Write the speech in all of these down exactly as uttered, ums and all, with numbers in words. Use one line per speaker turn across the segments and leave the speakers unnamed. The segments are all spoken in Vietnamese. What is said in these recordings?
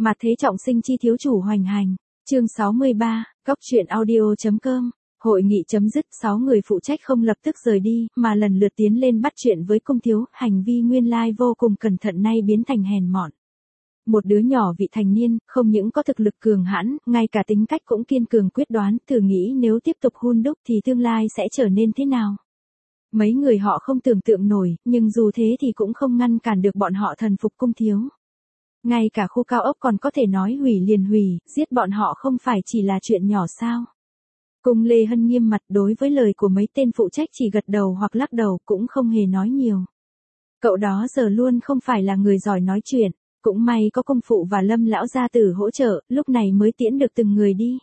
Mà thế trọng sinh chi thiếu chủ hoành hành. Chương sáu mươi ba, Góc truyện audio.com. Hội nghị chấm dứt, sáu người phụ trách không lập tức rời đi, mà lần lượt tiến lên bắt chuyện với cung thiếu, hành vi nguyên lai vô cùng cẩn thận nay biến thành hèn mọn. Một đứa nhỏ vị thành niên, không những có thực lực cường hãn, ngay cả tính cách cũng kiên cường quyết đoán, thử nghĩ nếu tiếp tục hun đúc thì tương lai sẽ trở nên thế nào. Mấy người họ không tưởng tượng nổi, nhưng dù thế thì cũng không ngăn cản được bọn họ thần phục cung thiếu. Ngay cả khu cao ốc còn có thể nói hủy liền hủy, giết bọn họ không phải chỉ là chuyện nhỏ sao. Cung Lê Hân nghiêm mặt đối với lời của mấy tên phụ trách chỉ gật đầu hoặc lắc đầu cũng không hề nói nhiều. Cậu đó giờ luôn không phải là người giỏi nói chuyện, cũng may có công phụ và Lâm lão gia tử hỗ trợ, lúc này mới tiễn được từng người đi.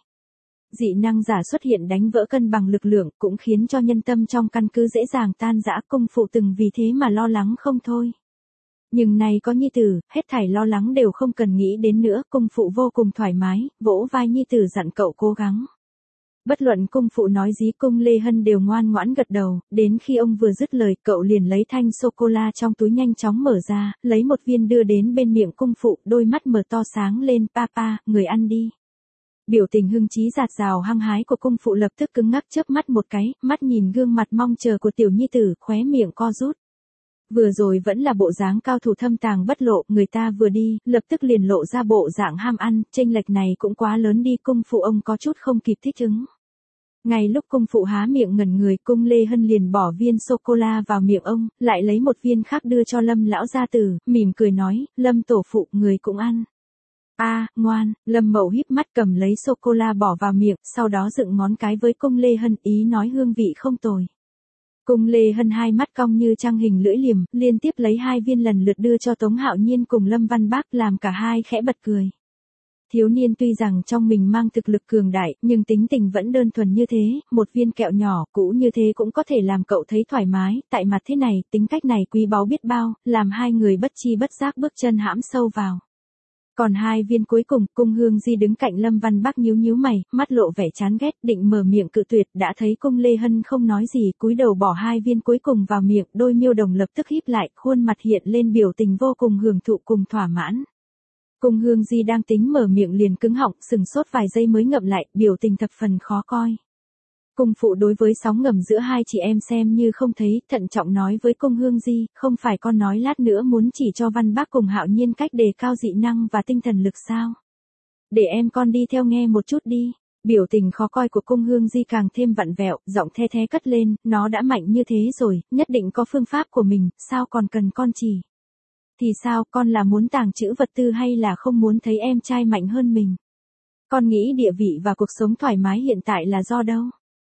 Dị năng giả xuất hiện đánh vỡ cân bằng lực lượng cũng khiến cho nhân tâm trong căn cứ dễ dàng tan rã, công phụ từng vì thế mà lo lắng không thôi. Nhưng nay có nhi tử, hết thảy lo lắng đều không cần nghĩ đến nữa, cung phụ vô cùng thoải mái, vỗ vai nhi tử dặn cậu cố gắng. Bất luận cung phụ nói gì cung Lê Hân đều ngoan ngoãn gật đầu, đến khi ông vừa dứt lời cậu liền lấy thanh sô-cô-la trong túi nhanh chóng mở ra, lấy một viên đưa đến bên miệng cung phụ, đôi mắt mở to sáng lên, papa, người ăn đi. Biểu tình hưng trí dạt dào hăng hái của cung phụ lập tức cứng ngắc chớp mắt một cái, mắt nhìn gương mặt mong chờ của tiểu nhi tử, khóe miệng co rút. Vừa rồi vẫn là bộ dáng cao thủ thâm tàng bất lộ, người ta vừa đi, lập tức liền lộ ra bộ dạng ham ăn, chênh lệch này cũng quá lớn đi, cung phụ ông có chút không kịp thích ứng. Ngay lúc cung phụ há miệng ngẩn người, cung Lê Hân liền bỏ viên sô-cô-la vào miệng ông, lại lấy một viên khác đưa cho Lâm lão gia tử, mỉm cười nói, Lâm tổ phụ, người cũng ăn. A, à, ngoan, Lâm Mậu híp mắt cầm lấy sô-cô-la bỏ vào miệng, sau đó dựng ngón cái với cung Lê Hân, ý nói hương vị không tồi. Cung Lê Hân hai mắt cong như trăng hình lưỡi liềm, liên tiếp lấy hai viên lần lượt đưa cho Tống Hạo Nhiên cùng Lâm Văn Bác, làm cả hai khẽ bật cười. Thiếu niên tuy rằng trong mình mang thực lực cường đại, nhưng tính tình vẫn đơn thuần như thế, một viên kẹo nhỏ cũ như thế cũng có thể làm cậu thấy thoải mái, tại mặt thế này, tính cách này quý báu biết bao, làm hai người bất chi bất giác bước chân hãm sâu vào. Còn hai viên cuối cùng, cung Hương Di đứng cạnh Lâm Văn Bác nhíu nhíu mày, mắt lộ vẻ chán ghét, định mở miệng cự tuyệt, đã thấy cung Lê Hân không nói gì, cúi đầu bỏ hai viên cuối cùng vào miệng, đôi miêu đồng lập tức híp lại, khuôn mặt hiện lên biểu tình vô cùng hưởng thụ cùng thỏa mãn. Cung Hương Di đang tính mở miệng liền cứng họng, sừng sốt vài giây mới ngậm lại, biểu tình thập phần khó coi. Cung phụ đối với sóng ngầm giữa hai chị em xem như không thấy, thận trọng nói với cung Hương Di, không phải con nói lát nữa muốn chỉ cho Văn Bác cùng Hạo Nhiên cách đề cao dị năng và tinh thần lực sao? Để em con đi theo nghe một chút đi. Biểu tình khó coi của cung Hương Di càng thêm vặn vẹo, giọng the thé cất lên, nó đã mạnh như thế rồi, nhất định có phương pháp của mình, sao còn cần con chỉ? Thì sao, con là muốn tàng trữ vật tư hay là không muốn thấy em trai mạnh hơn mình? Con nghĩ địa vị và cuộc sống thoải mái hiện tại là do đâu?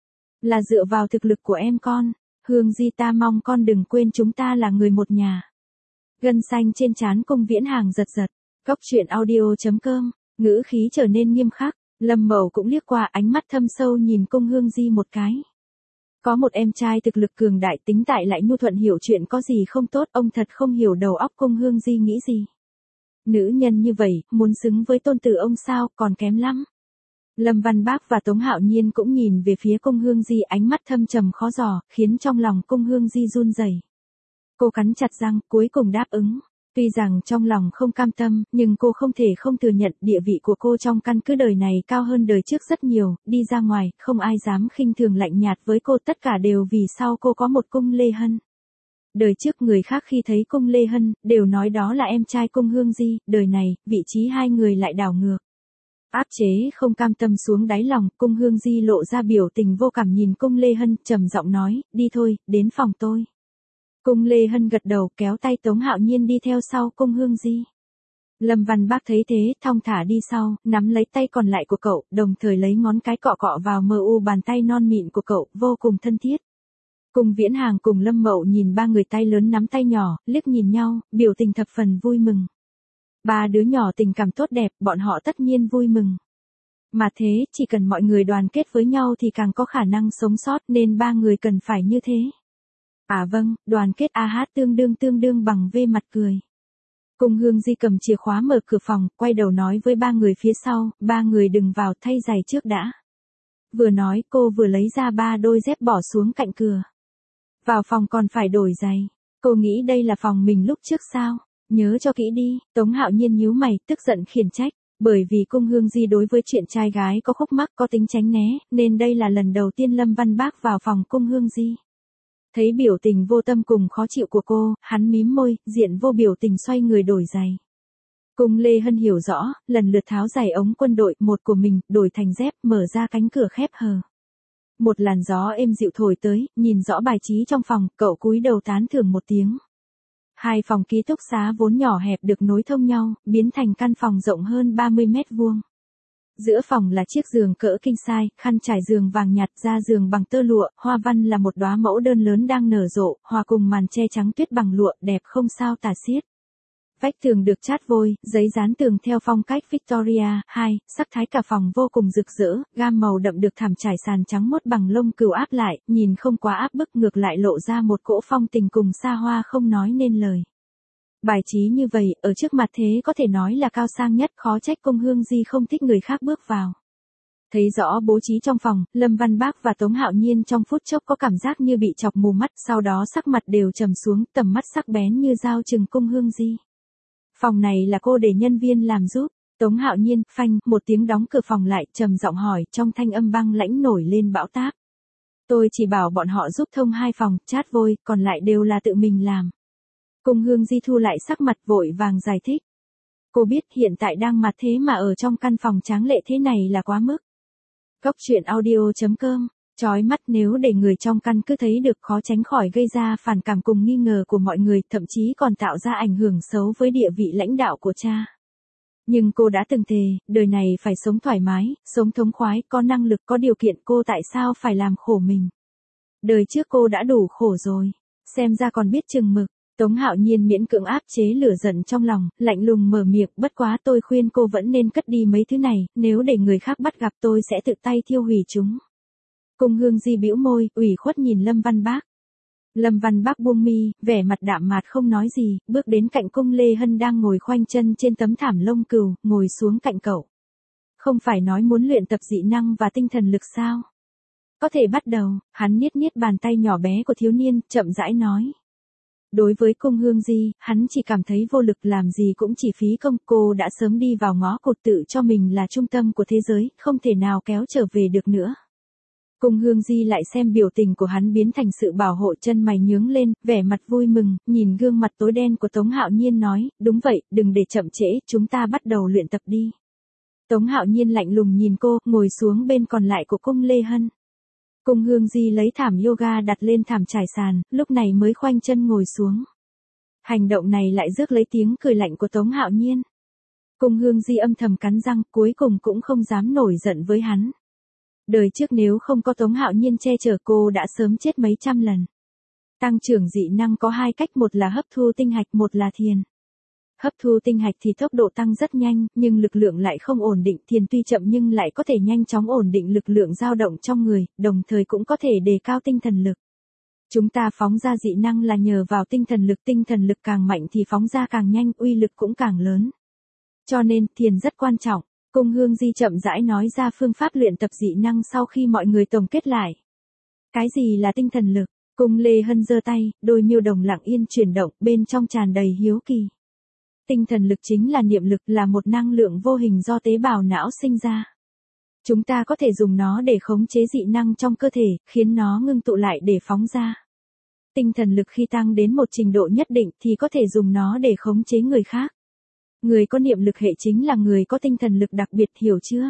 Là dựa vào thực lực của em con. Hương Di, ta mong con đừng quên chúng ta là người một nhà. Gân xanh trên trán cung Viễn Hàng giật giật. Góc truyện audio.com. Ngữ khí trở nên nghiêm khắc. Lâm Mậu cũng liếc qua, ánh mắt thâm sâu nhìn cung Hương Di một cái. Có một em trai thực lực cường đại, tính tại lại nhu thuận, hiểu chuyện có gì không tốt, ông thật không hiểu đầu óc cung Hương Di nghĩ gì. Nữ nhân như vậy, muốn xứng với tôn tử ông sao, còn kém lắm. Lâm Văn Bác và Tống Hạo Nhiên cũng nhìn về phía cung Hương Di, ánh mắt thâm trầm khó dò, khiến trong lòng cung Hương Di run rẩy. Cô cắn chặt răng, cuối cùng đáp ứng. Tuy rằng trong lòng không cam tâm, nhưng cô không thể không thừa nhận địa vị của cô trong căn cứ đời này cao hơn đời trước rất nhiều, đi ra ngoài, không ai dám khinh thường lạnh nhạt với cô, tất cả đều vì sau cô có một cung Lê Hân. Đời trước người khác khi thấy cung Lê Hân, đều nói đó là em trai cung Hương Di, đời này, vị trí hai người lại đảo ngược. Áp chế không cam tâm xuống đáy lòng, cung Hương Di lộ ra biểu tình vô cảm nhìn cung Lê Hân, trầm giọng nói, đi thôi, đến phòng tôi. Cung Lê Hân gật đầu, kéo tay Tống Hạo Nhiên đi theo sau cung Hương Di. Lâm Văn Bác thấy thế, thong thả đi sau, nắm lấy tay còn lại của cậu, đồng thời lấy ngón cái cọ cọ vào mờ u bàn tay non mịn của cậu, vô cùng thân thiết. Cung Viễn Hàng cùng Lâm Mậu nhìn ba người tay lớn nắm tay nhỏ, liếc nhìn nhau, biểu tình thập phần vui mừng. Ba đứa nhỏ tình cảm tốt đẹp, bọn họ tất nhiên vui mừng. Mà thế, chỉ cần mọi người đoàn kết với nhau thì càng có khả năng sống sót, nên ba người cần phải như thế. À vâng, đoàn kết a hát tương đương tương đương bằng V mặt cười. Cung Hương Di cầm chìa khóa mở cửa phòng, quay đầu nói với ba người phía sau, ba người đừng vào, thay giày trước đã. Vừa nói cô vừa lấy ra ba đôi dép bỏ xuống cạnh cửa. Vào phòng còn phải đổi giày. Cô nghĩ đây là phòng mình lúc trước sao? Nhớ cho kỹ đi. Tống Hạo Nhiên nhíu mày, tức giận khiển trách. Bởi vì Cung Hương Di đối với chuyện trai gái có khúc mắc có tính tránh né, nên đây là lần đầu tiên Lâm Văn Bác vào phòng Cung Hương Di. Thấy biểu tình vô tâm cùng khó chịu của cô, hắn mím môi, diện vô biểu tình xoay người đổi giày. Cung Lê Hân hiểu rõ, lần lượt tháo giày ống quân đội, một của mình, đổi thành dép, mở ra cánh cửa khép hờ. Một làn gió êm dịu thổi tới, nhìn rõ bài trí trong phòng, cậu cúi đầu tán thưởng một tiếng. Hai phòng ký túc xá vốn nhỏ hẹp được nối thông nhau, biến thành căn phòng rộng hơn ba mươi mét vuông. Giữa phòng là chiếc giường cỡ king size, khăn trải giường vàng nhạt, da giường bằng tơ lụa, hoa văn là một đóa mẫu đơn lớn đang nở rộ, hòa cùng màn che trắng tuyết bằng lụa, đẹp không sao tả xiết. Vách tường được chát vôi, giấy dán tường theo phong cách Victoria. Hai, sắc thái cả phòng vô cùng rực rỡ, gam màu đậm được thảm trải sàn trắng mốt bằng lông cừu áp lại, nhìn không quá áp bức, ngược lại lộ ra một cỗ phong tình cùng xa hoa không nói nên lời. Bài trí như vậy, ở trước mặt thế có thể nói là cao sang nhất, khó trách Cung Hương Di không thích người khác bước vào. Thấy rõ bố trí trong phòng, Lâm Văn Bác và Tống Hạo Nhiên trong phút chốc có cảm giác như bị chọc mù mắt, sau đó sắc mặt đều trầm xuống, tầm mắt sắc bén như dao chừng Cung Hương Di. Phòng này là cô để nhân viên làm giúp. Tống Hạo Nhiên, phanh, một tiếng đóng cửa phòng lại, trầm giọng hỏi, trong thanh âm băng lãnh nổi lên bão táp. Tôi chỉ bảo bọn họ giúp thông hai phòng, chát vôi, còn lại đều là tự mình làm. Cung Hương Di thu lại sắc mặt vội vàng giải thích. Cô biết hiện tại đang mặt thế mà ở trong căn phòng tráng lệ thế này là quá mức. Góc truyện audio chấm com, chói mắt nếu để người trong căn cứ thấy được khó tránh khỏi gây ra phản cảm cùng nghi ngờ của mọi người, thậm chí còn tạo ra ảnh hưởng xấu với địa vị lãnh đạo của cha. Nhưng cô đã từng thề, đời này phải sống thoải mái, sống thống khoái, có năng lực, có điều kiện, cô tại sao phải làm khổ mình. Đời trước cô đã đủ khổ rồi, xem ra còn biết chừng mực. Tống Hạo Nhiên miễn cưỡng áp chế lửa giận trong lòng, lạnh lùng mở miệng, bất quá tôi khuyên cô vẫn nên cất đi mấy thứ này, nếu để người khác bắt gặp tôi sẽ tự tay thiêu hủy chúng. Cung Hương Di bĩu môi, ủy khuất nhìn Lâm Văn Bác. Lâm Văn Bác buông mi, vẻ mặt đạm mạc không nói gì, bước đến cạnh Cung Lê Hân đang ngồi khoanh chân trên tấm thảm lông cừu, ngồi xuống cạnh cậu. Không phải nói muốn luyện tập dị năng và tinh thần lực sao? Có thể bắt đầu, hắn niết niết bàn tay nhỏ bé của thiếu niên, chậm rãi nói. Đối với Cung Hương Di, hắn chỉ cảm thấy vô lực, làm gì cũng chỉ phí công, cô đã sớm đi vào ngõ cụt, tự cho mình là trung tâm của thế giới, không thể nào kéo trở về được nữa. Cung Hương Di lại xem biểu tình của hắn biến thành sự bảo hộ, chân mày nhướng lên, vẻ mặt vui mừng, nhìn gương mặt tối đen của Tống Hạo Nhiên nói, đúng vậy, đừng để chậm trễ, chúng ta bắt đầu luyện tập đi. Tống Hạo Nhiên lạnh lùng nhìn cô, ngồi xuống bên còn lại của Cung Lê Hân. Cung Hương Di lấy thảm yoga đặt lên thảm trải sàn, lúc này mới khoanh chân ngồi xuống. Hành động này lại rước lấy tiếng cười lạnh của Tống Hạo Nhiên. Cung Hương Di âm thầm cắn răng, cuối cùng cũng không dám nổi giận với hắn. Đời trước nếu không có Tống Hạo Nhiên che chở cô đã sớm chết mấy trăm lần. Tăng trưởng dị năng có hai cách, một là hấp thu tinh hạch, một là thiền. Hấp thu tinh hạch thì tốc độ tăng rất nhanh, nhưng lực lượng lại không ổn định, thiền tuy chậm nhưng lại có thể nhanh chóng ổn định lực lượng dao động trong người, đồng thời cũng có thể đề cao tinh thần lực. Chúng ta phóng ra dị năng là nhờ vào tinh thần lực, tinh thần lực càng mạnh thì phóng ra càng nhanh, uy lực cũng càng lớn. Cho nên, thiền rất quan trọng. Cung Hương Di chậm rãi nói ra phương pháp luyện tập dị năng sau khi mọi người tổng kết lại. Cái gì là tinh thần lực? Cung Lê Hân giơ tay, đôi miêu đồng lặng yên chuyển động, bên trong tràn đầy hiếu kỳ. Tinh thần lực chính là niệm lực, là một năng lượng vô hình do tế bào não sinh ra. Chúng ta có thể dùng nó để khống chế dị năng trong cơ thể, khiến nó ngưng tụ lại để phóng ra. Tinh thần lực khi tăng đến một trình độ nhất định thì có thể dùng nó để khống chế người khác. Người có niệm lực hệ chính là người có tinh thần lực đặc biệt, hiểu chưa?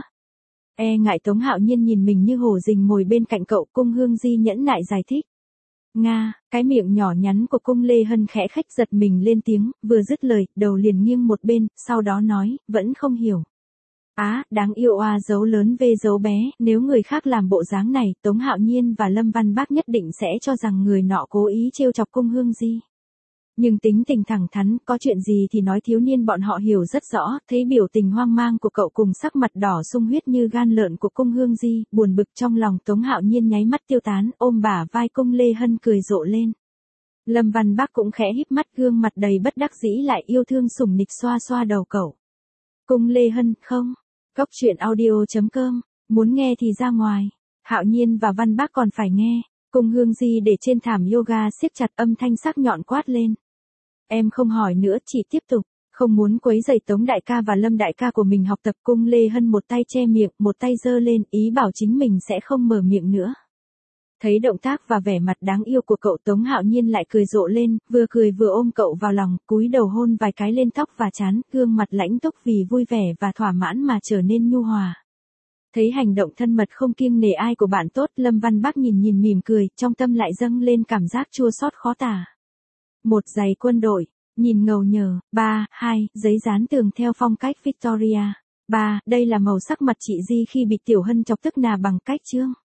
E ngại Tống Hạo Nhiên nhìn mình như hổ rình mồi bên cạnh cậu, Cung Hương Di nhẫn nại giải thích. Nga, cái miệng nhỏ nhắn của Cung Lê Hân khẽ khách giật mình lên tiếng, vừa dứt lời, đầu liền nghiêng một bên, sau đó nói, vẫn không hiểu. Á, à, đáng yêu a, dấu lớn v dấu bé, nếu người khác làm bộ dáng này, Tống Hạo Nhiên và Lâm Văn Bác nhất định sẽ cho rằng người nọ cố ý trêu chọc Cung Hương Di. Nhưng tính tình thẳng thắn, có chuyện gì thì nói, thiếu niên bọn họ hiểu rất rõ, thấy biểu tình hoang mang của cậu cùng sắc mặt đỏ sung huyết như gan lợn của Cung Hương Di, buồn bực trong lòng Tống Hạo Nhiên nháy mắt tiêu tán, ôm bả vai Cung Lê Hân cười rộ lên. Lâm Văn Bác cũng khẽ híp mắt, gương mặt đầy bất đắc dĩ lại yêu thương sủng nịch xoa xoa đầu cậu. Cung Lê Hân, không. Góc truyện audio chấm com, muốn nghe thì ra ngoài. Hạo Nhiên và Văn Bác còn phải nghe. Cung Hương Di để trên thảm yoga siết chặt, âm thanh sắc nhọn quát lên. Em không hỏi nữa, chỉ tiếp tục. Không muốn quấy rầy Tống đại ca và Lâm đại ca của mình học tập, Cung Lê Hân một tay che miệng, một tay giơ lên, ý bảo chính mình sẽ không mở miệng nữa. Thấy động tác và vẻ mặt đáng yêu của cậu, Tống Hạo Nhiên lại cười rộ lên, vừa cười vừa ôm cậu vào lòng, cúi đầu hôn vài cái lên tóc và trán, gương mặt lãnh túc vì vui vẻ và thỏa mãn mà trở nên nhu hòa. Thấy hành động thân mật không kiêng nể ai của bạn tốt, Lâm Văn Bắc nhìn nhìn mỉm cười, trong tâm lại dâng lên cảm giác chua xót khó tả. Một giày quân đội, nhìn ngầu nhờ. Ba, hai, giấy dán tường theo phong cách Victoria. Ba, đây là màu sắc mặt chị Di khi bị Tiểu Hân chọc tức nà bằng cách chương.